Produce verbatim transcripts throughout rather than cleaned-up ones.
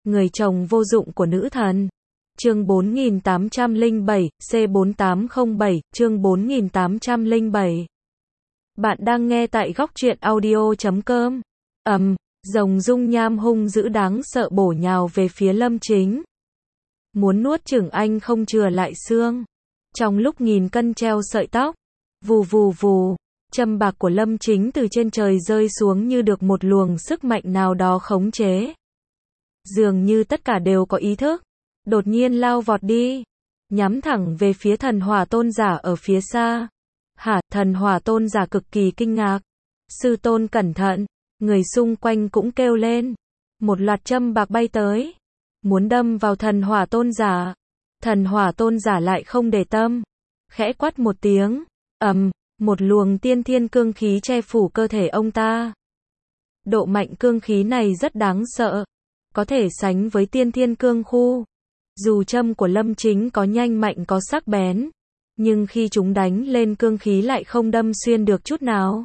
Người chồng vô dụng của nữ thần. Chương bốn nghìn tám trăm lẻ bảy, C bốn tám không bảy, chương bốn nghìn tám trăm lẻ bảy. Bạn đang nghe tại góc truyện audio chấm com. Ầm, rồng dung nham hung dữ đáng sợ bổ nhào về phía Lâm Chính. Muốn nuốt chửng anh không chừa lại xương. Trong lúc nghìn cân treo sợi tóc, vù vù vù, châm bạc của Lâm Chính từ trên trời rơi xuống như được một luồng sức mạnh nào đó khống chế. Dường như tất cả đều có ý thức, đột nhiên lao vọt đi, nhắm thẳng về phía thần hỏa tôn giả ở phía xa. Hả, thần hỏa tôn giả cực kỳ kinh ngạc. Sư tôn cẩn thận, người xung quanh cũng kêu lên. Một loạt châm bạc bay tới, muốn đâm vào thần hỏa tôn giả. Thần hỏa tôn giả lại không để tâm, khẽ quát một tiếng, ầm, một luồng tiên thiên cương khí che phủ cơ thể ông ta. Độ mạnh cương khí này rất đáng sợ, có thể sánh với tiên thiên cương khu. Dù châm của Lâm Chính có nhanh mạnh có sắc bén, nhưng khi chúng đánh lên cương khí lại không đâm xuyên được chút nào.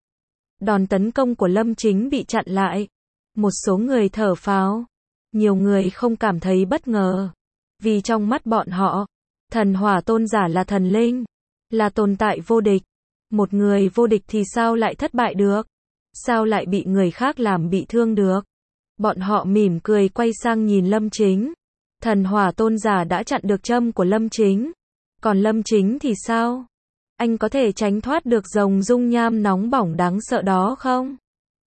Đòn tấn công của Lâm Chính bị chặn lại. Một số người thở phào, nhiều người không cảm thấy bất ngờ, vì trong mắt bọn họ, thần hỏa tôn giả là thần linh, là tồn tại vô địch. Một người vô địch thì sao lại thất bại được? Sao lại bị người khác làm bị thương được? Bọn họ mỉm cười quay sang nhìn Lâm Chính. Thần hỏa tôn giả đã chặn được châm của Lâm Chính. Còn Lâm Chính thì sao? Anh có thể tránh thoát được rồng dung nham nóng bỏng đáng sợ đó không?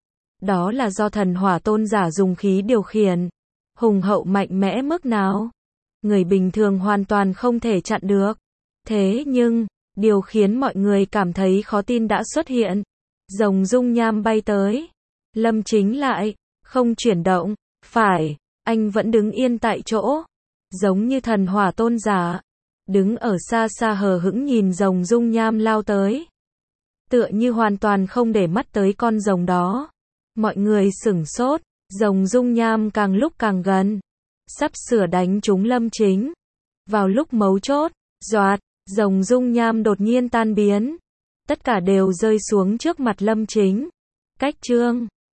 Đó là do thần hỏa tôn giả dùng khí điều khiển. Hùng hậu mạnh mẽ mức nào? Người bình thường hoàn toàn không thể chặn được. Thế nhưng, điều khiến mọi người cảm thấy khó tin đã xuất hiện. Rồng dung nham bay tới. Lâm Chính lại không chuyển động. Phải, anh vẫn đứng yên tại chỗ, giống như thần hỏa tôn giả, đứng ở xa xa hờ hững nhìn rồng dung nham lao tới, tựa như hoàn toàn không để mắt tới con rồng đó. Mọi người sửng sốt, rồng dung nham càng lúc càng gần, sắp sửa đánh trúng Lâm Chính. Vào lúc mấu chốt, doạt, rồng dung nham đột nhiên tan biến, tất cả đều rơi xuống trước mặt Lâm Chính. Cách chương